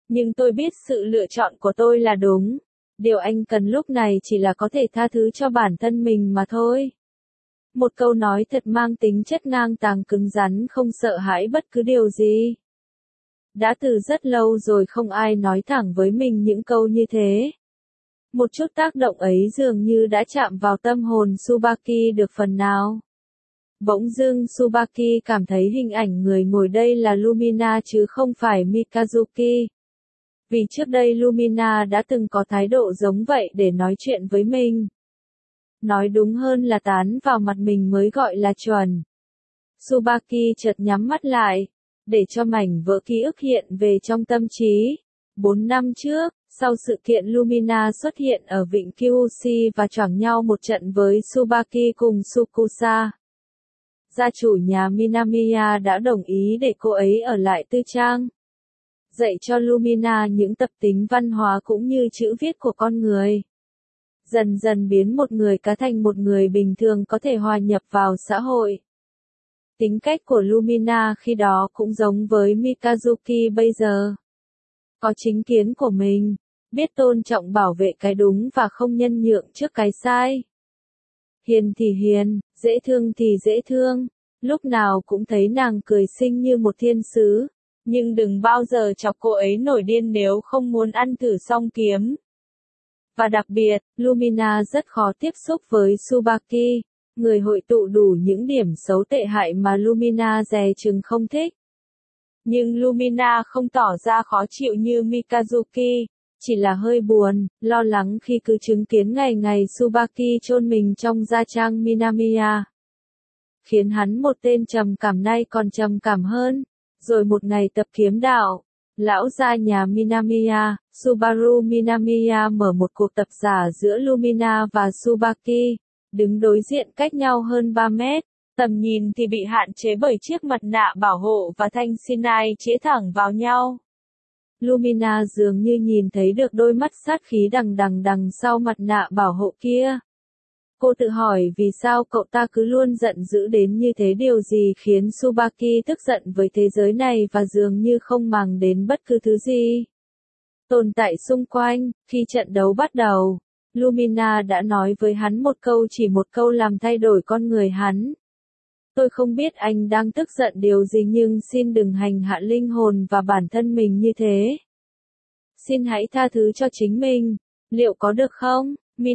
Nhưng tôi biết sự lựa chọn của tôi là đúng. Điều anh cần lúc này chỉ là có thể tha thứ cho bản thân mình mà thôi. Một câu nói thật mang tính chất ngang tàng cứng rắn, không sợ hãi bất cứ điều gì. Đã từ rất lâu rồi không ai nói thẳng với mình những câu như thế. Một chút tác động ấy dường như đã chạm vào tâm hồn Tsubaki được phần nào. Bỗng dưng Tsubaki cảm thấy hình ảnh người ngồi đây là Lumina chứ không phải Mikazuki. Vì trước đây Lumina đã từng có thái độ giống vậy để nói chuyện với mình. Nói đúng hơn là tán vào mặt mình mới gọi là chuẩn. Tsubaki chợt nhắm mắt lại, để cho mảnh vỡ ký ức hiện về trong tâm trí. Bốn năm trước, sau sự kiện Lumina xuất hiện ở vịnh Kyushu và choảng nhau một trận với Tsubaki cùng Sukusa, gia chủ nhà Minamiya đã đồng ý để cô ấy ở lại tư trang, dạy cho Lumina những tập tính văn hóa cũng như chữ viết của con người. Dần dần biến một người cá thành một người bình thường có thể hòa nhập vào xã hội. Tính cách của Lumina khi đó cũng giống với Mikazuki bây giờ. Có chính kiến của mình, biết tôn trọng bảo vệ cái đúng và không nhân nhượng trước cái sai. Hiền thì hiền, dễ thương thì dễ thương, lúc nào cũng thấy nàng cười xinh như một thiên sứ, nhưng đừng bao giờ chọc cô ấy nổi điên nếu không muốn ăn thử song kiếm. Và đặc biệt, Lumina rất khó tiếp xúc với Tsubaki, người hội tụ đủ những điểm xấu tệ hại mà Lumina dè chừng không thích. Nhưng Lumina không tỏ ra khó chịu như Mikazuki, chỉ là hơi buồn, lo lắng khi cứ chứng kiến ngày ngày Tsubaki chôn mình trong gia trang Minamiya. Khiến hắn một tên trầm cảm nay còn trầm cảm hơn. Rồi một ngày tập kiếm đạo, lão gia nhà Minamiya, Subaru Minamiya mở một cuộc tập giả giữa Lumina và Tsubaki, đứng đối diện cách nhau hơn ba mét. Tầm nhìn thì bị hạn chế bởi chiếc mặt nạ bảo hộ và thanh Shinai chĩa thẳng vào nhau. Lumina dường như nhìn thấy được đôi mắt sát khí đằng đằng đằng sau mặt nạ bảo hộ kia. Cô tự hỏi vì sao cậu ta cứ luôn giận dữ đến như thế, điều gì khiến Tsubaki tức giận với thế giới này và dường như không màng đến bất cứ thứ gì tồn tại xung quanh. Khi trận đấu bắt đầu, Lumina đã nói với hắn một câu, chỉ một câu làm thay đổi con người hắn. Tôi không biết anh đang tức giận điều gì nhưng xin đừng hành hạ linh hồn và bản thân mình như thế. Xin hãy tha thứ cho chính mình. Liệu có được không,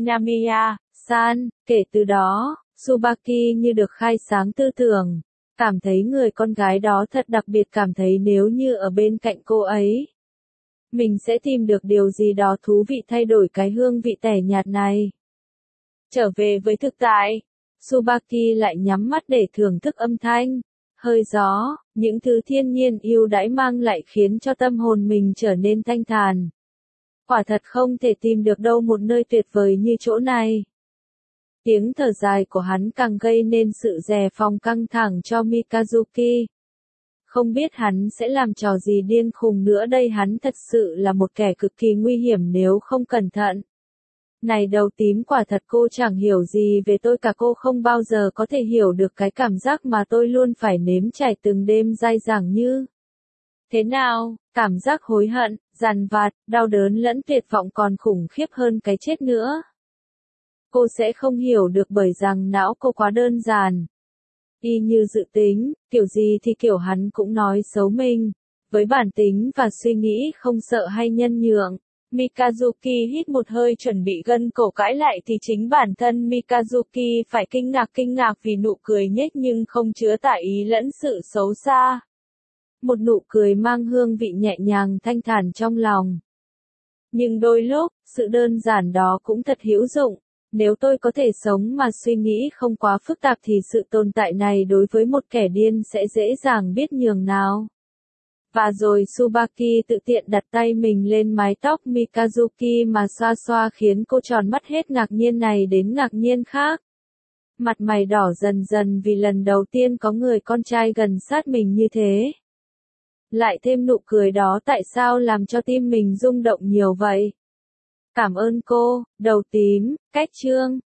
Minamiya-san? Kể từ đó, Tsubaki như được khai sáng tư tưởng. Cảm thấy người con gái đó thật đặc biệt, cảm thấy nếu như ở bên cạnh cô ấy, mình sẽ tìm được điều gì đó thú vị thay đổi cái hương vị tẻ nhạt này. Trở về với thực tại, Tsubaki lại nhắm mắt để thưởng thức âm thanh, hơi gió, những thứ thiên nhiên yêu đãi mang lại khiến cho tâm hồn mình trở nên thanh thản. Quả thật không thể tìm được đâu một nơi tuyệt vời như chỗ này. Tiếng thở dài của hắn càng gây nên sự dè phòng căng thẳng cho Mikazuki. Không biết hắn sẽ làm trò gì điên khùng nữa đây, hắn thật sự là một kẻ cực kỳ nguy hiểm nếu không cẩn thận. Này đầu tím, quả thật cô chẳng hiểu gì về tôi cả, cô không bao giờ có thể hiểu được cái cảm giác mà tôi luôn phải nếm trải từng đêm dai dẳng như thế nào, cảm giác hối hận, dằn vặt, đau đớn lẫn tuyệt vọng còn khủng khiếp hơn cái chết nữa. Cô sẽ không hiểu được bởi rằng não cô quá đơn giản. Y như dự tính, kiểu gì thì kiểu hắn cũng nói xấu mình, với bản tính và suy nghĩ không sợ hay nhân nhượng. Mikazuki hít một hơi chuẩn bị gân cổ cãi lại thì chính bản thân Mikazuki phải kinh ngạc kinh ngạc vì nụ cười nhếch nhưng không chứa tả ý lẫn sự xấu xa. Một nụ cười mang hương vị nhẹ nhàng thanh thản trong lòng. Nhưng đôi lúc, sự đơn giản đó cũng thật hữu dụng. Nếu tôi có thể sống mà suy nghĩ không quá phức tạp thì sự tồn tại này đối với một kẻ điên sẽ dễ dàng biết nhường nào. Và rồi Tsubaki tự tiện đặt tay mình lên mái tóc Mikazuki mà xoa xoa khiến cô tròn mắt hết ngạc nhiên này đến ngạc nhiên khác. Mặt mày đỏ dần dần vì lần đầu tiên có người con trai gần sát mình như thế. Lại thêm nụ cười đó tại sao làm cho tim mình rung động nhiều vậy? Cảm ơn cô, đầu tím, cách chương.